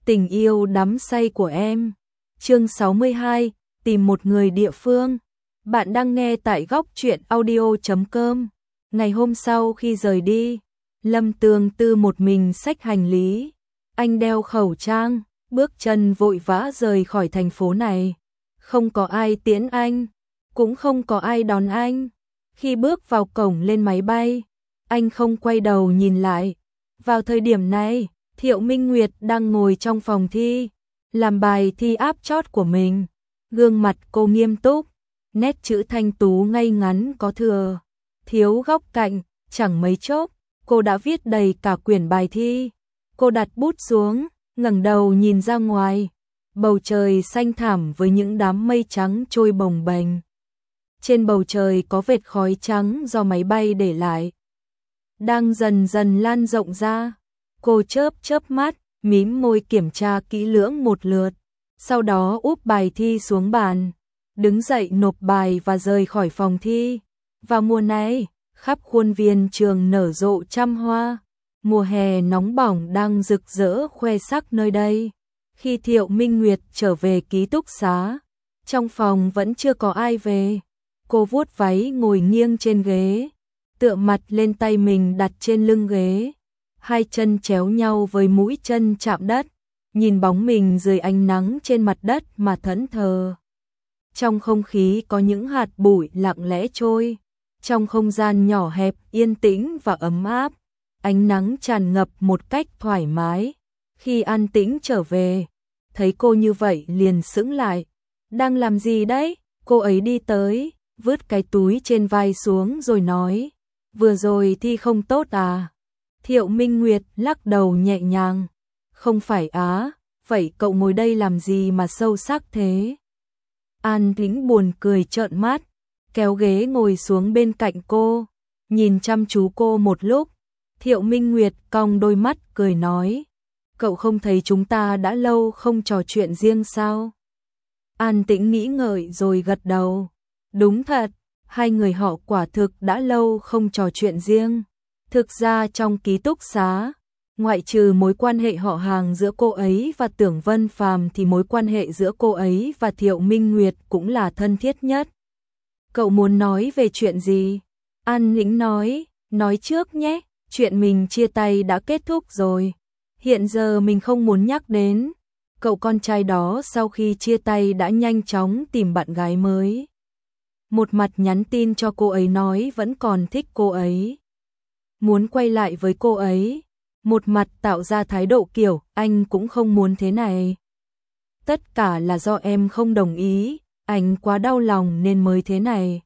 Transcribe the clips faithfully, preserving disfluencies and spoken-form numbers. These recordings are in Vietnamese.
Tình yêu đắm say của em. Chương sáu mươi hai, tìm một người địa phương. Bạn đang nghe tại góc truyện audio chấm com. Ngày hôm sau khi rời đi, Lâm Tường Tư một mình xách hành lý. Anh đeo khẩu trang, bước chân vội vã rời khỏi thành phố này. Không có ai tiễn anh, cũng không có ai đón anh. Khi bước vào cổng lên máy bay, anh không quay đầu nhìn lại. Vào thời điểm này, Thiệu Minh Nguyệt đang ngồi trong phòng thi, làm bài thi áp chót của mình. Gương mặt cô nghiêm túc, nét chữ thanh tú ngay ngắn có thừa, thiếu góc cạnh, chẳng mấy chốc, cô đã viết đầy cả quyển bài thi. Cô đặt bút xuống, ngẩng đầu nhìn ra ngoài, bầu trời xanh thẳm với những đám mây trắng trôi bồng bềnh. Trên bầu trời có vệt khói trắng do máy bay để lại, đang dần dần lan rộng ra. Cô chớp chớp mắt, mím môi kiểm tra kỹ lưỡng một lượt, sau đó úp bài thi xuống bàn, đứng dậy nộp bài và rời khỏi phòng thi. Vào mùa này, khắp khuôn viên trường nở rộ trăm hoa, mùa hè nóng bỏng đang rực rỡ khoe sắc nơi đây. Khi Thiệu Minh Nguyệt trở về ký túc xá, trong phòng vẫn chưa có ai về. Cô vuốt váy ngồi nghiêng trên ghế, tựa mặt lên tay mình đặt trên lưng ghế, hai chân chéo nhau với mũi chân chạm đất, nhìn bóng mình dưới ánh nắng trên mặt đất mà thẫn thờ. Trong không khí có những hạt bụi lặng lẽ trôi, trong không gian nhỏ hẹp yên tĩnh và ấm áp, ánh nắng tràn ngập một cách thoải mái. Khi An Tĩnh trở về, thấy cô như vậy liền sững lại. Đang làm gì đấy? Cô ấy đi tới, vứt cái túi trên vai xuống rồi nói, vừa rồi thi không tốt à? Thiệu Minh Nguyệt lắc đầu nhẹ nhàng, không phải á, vậy cậu ngồi đây làm gì mà sâu sắc thế? An Tĩnh buồn cười trợn mắt, kéo ghế ngồi xuống bên cạnh cô, nhìn chăm chú cô một lúc. Thiệu Minh Nguyệt cong đôi mắt cười nói, cậu không thấy chúng ta đã lâu không trò chuyện riêng sao? An Tĩnh nghĩ ngợi rồi gật đầu, đúng thật, hai người họ quả thực đã lâu không trò chuyện riêng. Thực ra trong ký túc xá, ngoại trừ mối quan hệ họ hàng giữa cô ấy và Tưởng Vân Phàm thì mối quan hệ giữa cô ấy và Thiệu Minh Nguyệt cũng là thân thiết nhất. Cậu muốn nói về chuyện gì? An Tĩnh nói, nói trước nhé, chuyện mình chia tay đã kết thúc rồi. Hiện giờ mình không muốn nhắc đến. Cậu con trai đó sau khi chia tay đã nhanh chóng tìm bạn gái mới. Một mặt nhắn tin cho cô ấy nói vẫn còn thích cô ấy, muốn quay lại với cô ấy, một mặt tạo ra thái độ kiểu anh cũng không muốn thế này. Tất cả là do em không đồng ý, anh quá đau lòng nên mới thế này.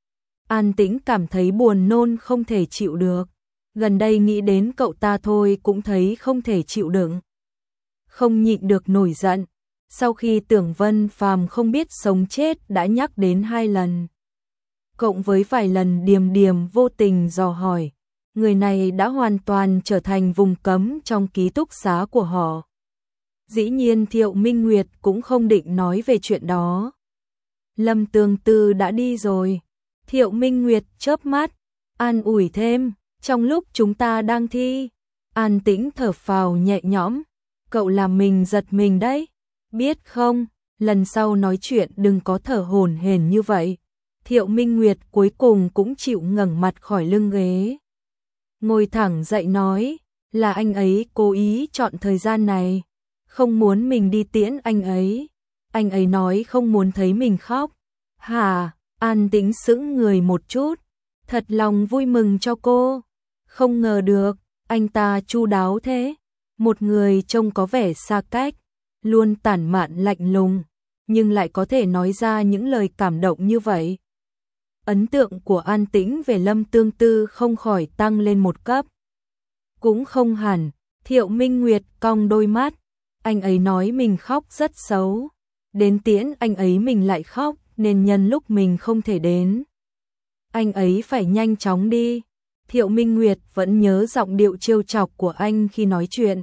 An Tĩnh cảm thấy buồn nôn không thể chịu được, gần đây nghĩ đến cậu ta thôi cũng thấy không thể chịu đựng. Không nhịn được nổi giận, sau khi Tưởng Vân Phàm không biết sống chết đã nhắc đến hai lần, cộng với vài lần điềm điềm vô tình dò hỏi, người này đã hoàn toàn trở thành vùng cấm trong ký túc xá của họ. Dĩ nhiên Thiệu Minh Nguyệt cũng không định nói về chuyện đó. Lâm Tường Tư đã đi rồi. Thiệu Minh Nguyệt chớp mắt, an ủi thêm, trong lúc chúng ta đang thi. An Tĩnh thở phào nhẹ nhõm, cậu làm mình giật mình đấy, biết không, lần sau nói chuyện đừng có thở hổn hển như vậy. Thiệu Minh Nguyệt cuối cùng cũng chịu ngẩng mặt khỏi lưng ghế, ngồi thẳng dậy nói, là anh ấy cố ý chọn thời gian này, không muốn mình đi tiễn anh ấy. Anh ấy nói không muốn thấy mình khóc. Hả? An Tĩnh sững người một chút, thật lòng vui mừng cho cô. Không ngờ được, anh ta chu đáo thế. Một người trông có vẻ xa cách, luôn tản mạn lạnh lùng, nhưng lại có thể nói ra những lời cảm động như vậy. Ấn tượng của An Tĩnh về Lâm Tường Tư không khỏi tăng lên một cấp. Cũng không hẳn, Thiệu Minh Nguyệt cong đôi mắt, anh ấy nói mình khóc rất xấu, đến tiễn anh ấy mình lại khóc nên nhân lúc mình không thể đến, anh ấy phải nhanh chóng đi. Thiệu Minh Nguyệt vẫn nhớ giọng điệu trêu chọc của anh khi nói chuyện.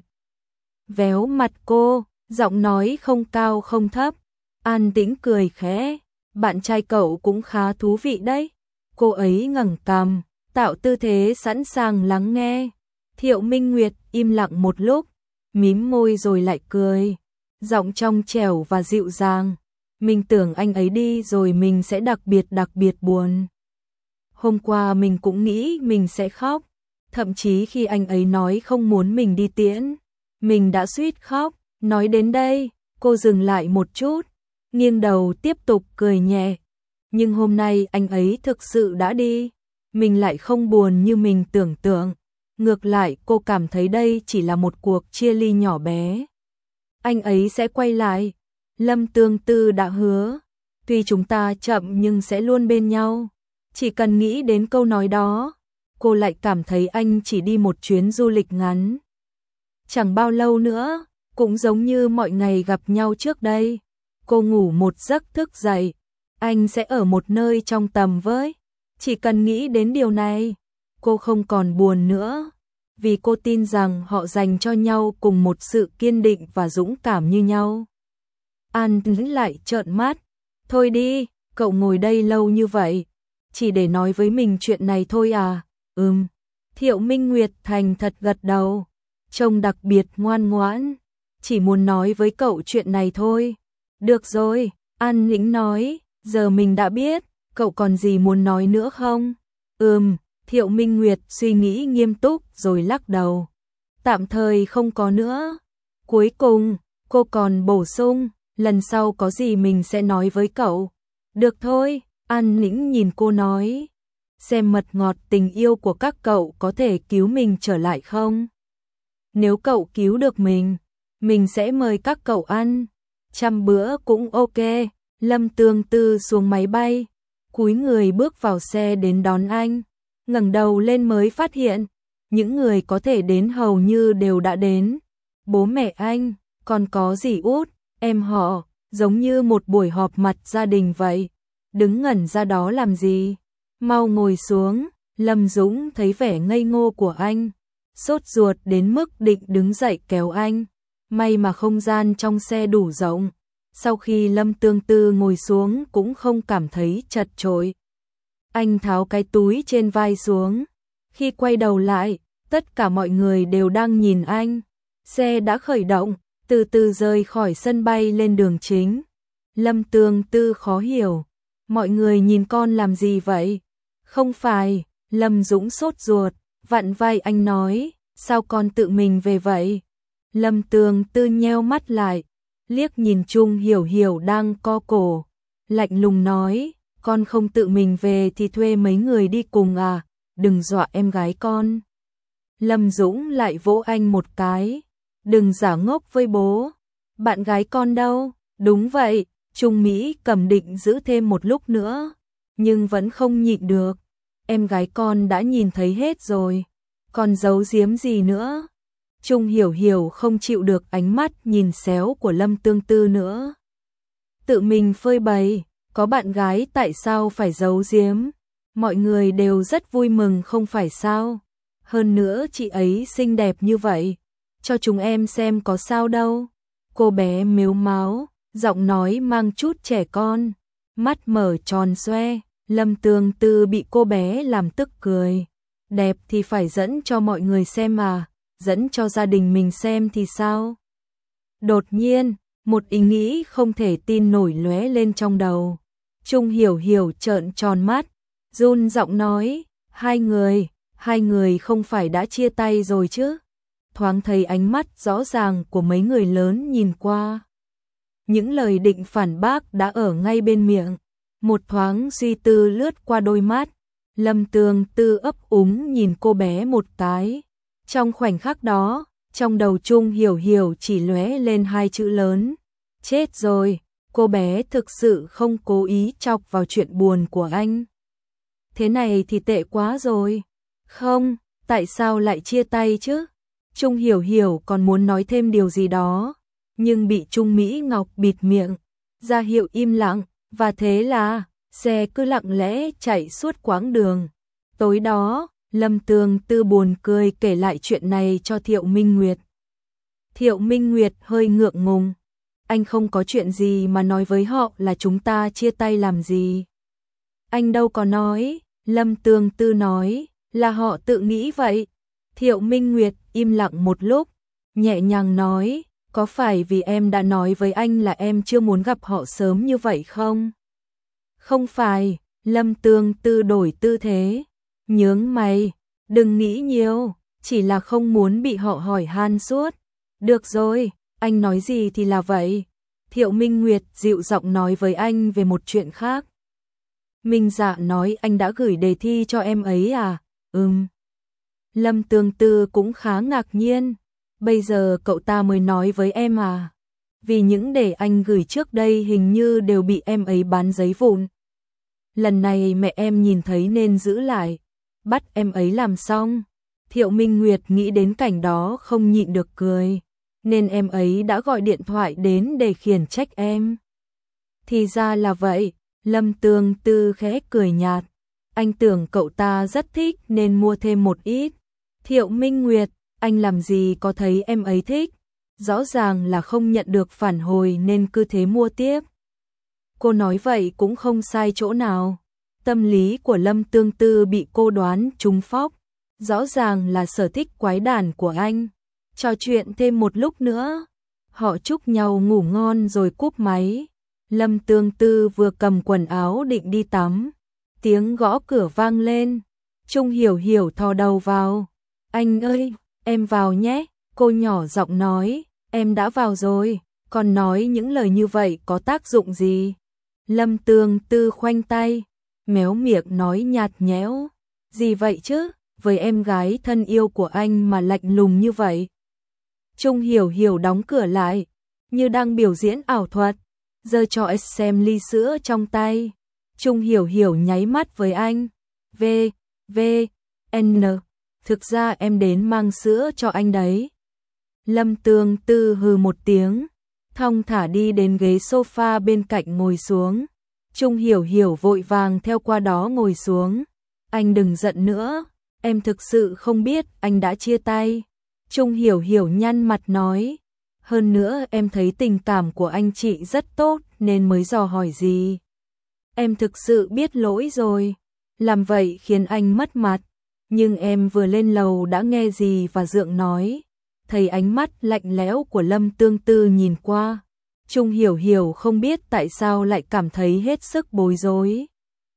Véo mặt cô, giọng nói không cao không thấp. An Tĩnh cười khẽ, bạn trai cậu cũng khá thú vị đấy. Cô ấy ngẩng cằm, tạo tư thế sẵn sàng lắng nghe. Thiệu Minh Nguyệt im lặng một lúc, mím môi rồi lại cười, giọng trong trẻo và dịu dàng. Mình tưởng anh ấy đi rồi mình sẽ đặc biệt đặc biệt buồn. Hôm qua mình cũng nghĩ mình sẽ khóc, thậm chí khi anh ấy nói không muốn mình đi tiễn, mình đã suýt khóc. Nói đến đây, cô dừng lại một chút, nghiêng đầu tiếp tục cười nhẹ. Nhưng hôm nay anh ấy thực sự đã đi, mình lại không buồn như mình tưởng tượng. Ngược lại cô cảm thấy đây chỉ là một cuộc chia ly nhỏ bé. Anh ấy sẽ quay lại. Lâm Tương Tư đã hứa, tuy chúng ta chậm nhưng sẽ luôn bên nhau. Chỉ cần nghĩ đến câu nói đó, cô lại cảm thấy anh chỉ đi một chuyến du lịch ngắn. Chẳng bao lâu nữa, cũng giống như mọi ngày gặp nhau trước đây. Cô ngủ một giấc thức dậy, anh sẽ ở một nơi trong tầm với. Chỉ cần nghĩ đến điều này, cô không còn buồn nữa. Vì cô tin rằng họ dành cho nhau cùng một sự kiên định và dũng cảm như nhau. An lại trợn mắt. Thôi đi, cậu ngồi đây lâu như vậy, chỉ để nói với mình chuyện này thôi à? Ừm. Thiệu Minh Nguyệt thành thật gật đầu, trông đặc biệt ngoan ngoãn. Chỉ muốn nói với cậu chuyện này thôi. Được rồi, An Nĩnh nói, giờ mình đã biết, cậu còn gì muốn nói nữa không? Ừm, Thiệu Minh Nguyệt suy nghĩ nghiêm túc rồi lắc đầu. Tạm thời không có nữa. Cuối cùng, cô còn bổ sung, lần sau có gì mình sẽ nói với cậu. Được thôi, An Nĩnh nhìn cô nói. Xem mật ngọt tình yêu của các cậu có thể cứu mình trở lại không? Nếu cậu cứu được mình, mình sẽ mời các cậu ăn. Trăm bữa cũng ok. Lâm Tương Tư xuống máy bay, cúi người bước vào xe đến đón anh. Ngẩng đầu lên mới phát hiện, những người có thể đến hầu như đều đã đến. Bố mẹ anh, còn có dì út, em họ, giống như một buổi họp mặt gia đình vậy. Đứng ngẩn ra đó làm gì? Mau ngồi xuống. Lâm Dũng thấy vẻ ngây ngô của anh, sốt ruột đến mức định đứng dậy kéo anh. May mà không gian trong xe đủ rộng. Sau khi Lâm Tương Tư ngồi xuống cũng không cảm thấy chật chội. Anh tháo cái túi trên vai xuống. Khi quay đầu lại, tất cả mọi người đều đang nhìn anh. Xe đã khởi động, từ từ rời khỏi sân bay lên đường chính. Lâm Tương Tư khó hiểu. Mọi người nhìn con làm gì vậy? Không phải, Lâm Dũng sốt ruột, vặn vai anh nói, sao con tự mình về vậy? Lâm Tương Tư nheo mắt lại, liếc nhìn Trung Hiểu Hiểu đang co cổ, lạnh lùng nói, con không tự mình về thì thuê mấy người đi cùng à, đừng dọa em gái con. Lâm Dũng lại vỗ anh một cái, đừng giả ngốc với bố, bạn gái con đâu? Đúng vậy, Trung Mỹ cầm định giữ thêm một lúc nữa, nhưng vẫn không nhịn được, em gái con đã nhìn thấy hết rồi, còn giấu giếm gì nữa? Trung Hiểu Hiểu không chịu được ánh mắt nhìn xéo của Lâm Tương Tư nữa. Tự mình phơi bày, có bạn gái tại sao phải giấu giếm? Mọi người đều rất vui mừng không phải sao? Hơn nữa chị ấy xinh đẹp như vậy, cho chúng em xem có sao đâu. Cô bé mếu máo, giọng nói mang chút trẻ con, mắt mở tròn xoe. Lâm Tương Tư bị cô bé làm tức cười. Đẹp thì phải dẫn cho mọi người xem mà, dẫn cho gia đình mình xem thì sao? Đột nhiên, một ý nghĩ không thể tin nổi lóe lên trong đầu. Trung Hiểu Hiểu trợn tròn mắt, run giọng nói, hai người, hai người không phải đã chia tay rồi chứ? Thoáng thấy ánh mắt rõ ràng của mấy người lớn nhìn qua. Những lời định phản bác đã ở ngay bên miệng. Một thoáng suy tư lướt qua đôi mắt, Lâm Tương Tư ấp úng nhìn cô bé một cái. Trong khoảnh khắc đó, trong đầu Trung Hiểu Hiểu chỉ lóe lên hai chữ lớn. Chết rồi, cô bé thực sự không cố ý chọc vào chuyện buồn của anh. Thế này thì tệ quá rồi. Không, tại sao lại chia tay chứ? Trung Hiểu Hiểu còn muốn nói thêm điều gì đó, nhưng bị Trung Mỹ Ngọc bịt miệng, ra hiệu im lặng. Và thế là, xe cứ lặng lẽ chạy suốt quãng đường. Tối đó, Lâm Tương Tư buồn cười kể lại chuyện này cho Thiệu Minh Nguyệt. Thiệu Minh Nguyệt hơi ngượng ngùng. Anh không có chuyện gì mà nói với họ là chúng ta chia tay làm gì. Anh đâu có nói, Lâm Tương Tư nói, là họ tự nghĩ vậy. Thiệu Minh Nguyệt im lặng một lúc, nhẹ nhàng nói, có phải vì em đã nói với anh là em chưa muốn gặp họ sớm như vậy không? Không phải, Lâm Tương Tư đổi tư thế, nhướng mày, đừng nghĩ nhiều, chỉ là không muốn bị họ hỏi han suốt. Được rồi, anh nói gì thì là vậy. Thiệu Minh Nguyệt dịu giọng nói với anh về một chuyện khác. Minh Dạ nói anh đã gửi đề thi cho em ấy à? Ừm. Lâm Tương Tư cũng khá ngạc nhiên. Bây giờ cậu ta mới nói với em à? Vì những đề anh gửi trước đây hình như đều bị em ấy bán giấy vụn. Lần này mẹ em nhìn thấy nên giữ lại, bắt em ấy làm xong. Thiệu Minh Nguyệt nghĩ đến cảnh đó không nhịn được cười, nên em ấy đã gọi điện thoại đến để khiển trách em. Thì ra là vậy, Lâm Tương Tư khẽ cười nhạt. Anh tưởng cậu ta rất thích nên mua thêm một ít. Thiệu Minh Nguyệt, anh làm gì có thấy em ấy thích, rõ ràng là không nhận được phản hồi nên cứ thế mua tiếp. Cô nói vậy cũng không sai chỗ nào. Tâm lý của Lâm Tương Tư bị cô đoán trúng phóc, rõ ràng là sở thích quái đản của anh. Trò chuyện thêm một lúc nữa, họ chúc nhau ngủ ngon rồi cúp máy. Lâm Tương Tư vừa cầm quần áo định đi tắm, tiếng gõ cửa vang lên. Trung Hiểu Hiểu thò đầu vào. Anh ơi, em vào nhé, cô nhỏ giọng nói. Em đã vào rồi, còn nói những lời như vậy có tác dụng gì? Lâm Tương Tư khoanh tay, méo miệng nói nhạt nhẽo. Gì vậy chứ, với em gái thân yêu của anh mà lạnh lùng như vậy? Trung Hiểu Hiểu đóng cửa lại, như đang biểu diễn ảo thuật, giơ cho anh xem ly sữa trong tay. Trung Hiểu Hiểu nháy mắt với anh. V, V, N, thực ra em đến mang sữa cho anh đấy. Lâm Tương Tư hừ một tiếng, thong thả đi đến ghế sofa bên cạnh ngồi xuống. Trung Hiểu Hiểu vội vàng theo qua đó ngồi xuống. Anh đừng giận nữa, em thực sự không biết anh đã chia tay. Trung Hiểu Hiểu nhăn mặt nói, hơn nữa em thấy tình cảm của anh chị rất tốt nên mới dò hỏi gì. Em thực sự biết lỗi rồi, làm vậy khiến anh mất mặt. Nhưng em vừa lên lầu đã nghe dì và Dượng nói, thấy ánh mắt lạnh lẽo của Lâm Tương Tư nhìn qua. Trung Hiểu Hiểu không biết tại sao lại cảm thấy hết sức bối rối.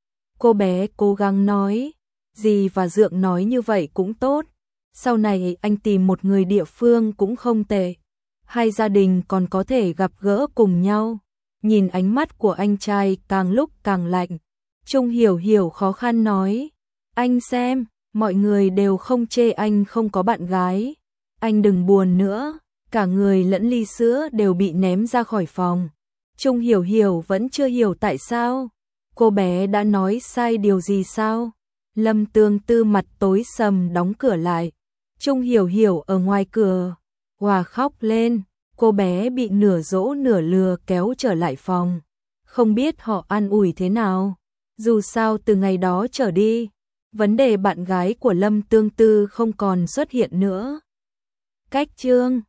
Cô bé cố gắng nói, dì và Dượng nói như vậy cũng tốt. Sau này anh tìm một người địa phương cũng không tệ. Hai gia đình còn có thể gặp gỡ cùng nhau. Nhìn ánh mắt của anh trai càng lúc càng lạnh. Trung Hiểu Hiểu khó khăn nói, anh xem, mọi người đều không chê anh không có bạn gái. Anh đừng buồn nữa. Cả người lẫn ly sữa đều bị ném ra khỏi phòng. Trung Hiểu Hiểu vẫn chưa hiểu tại sao. Cô bé đã nói sai điều gì sao? Lâm Tương Tư mặt tối sầm đóng cửa lại. Trung Hiểu Hiểu ở ngoài cửa, hòa khóc lên. Cô bé bị nửa dỗ nửa lừa kéo trở lại phòng. Không biết họ an ủi thế nào. Dù sao từ ngày đó trở đi, vấn đề bạn gái của Lâm Tương Tư không còn xuất hiện nữa. Cách chương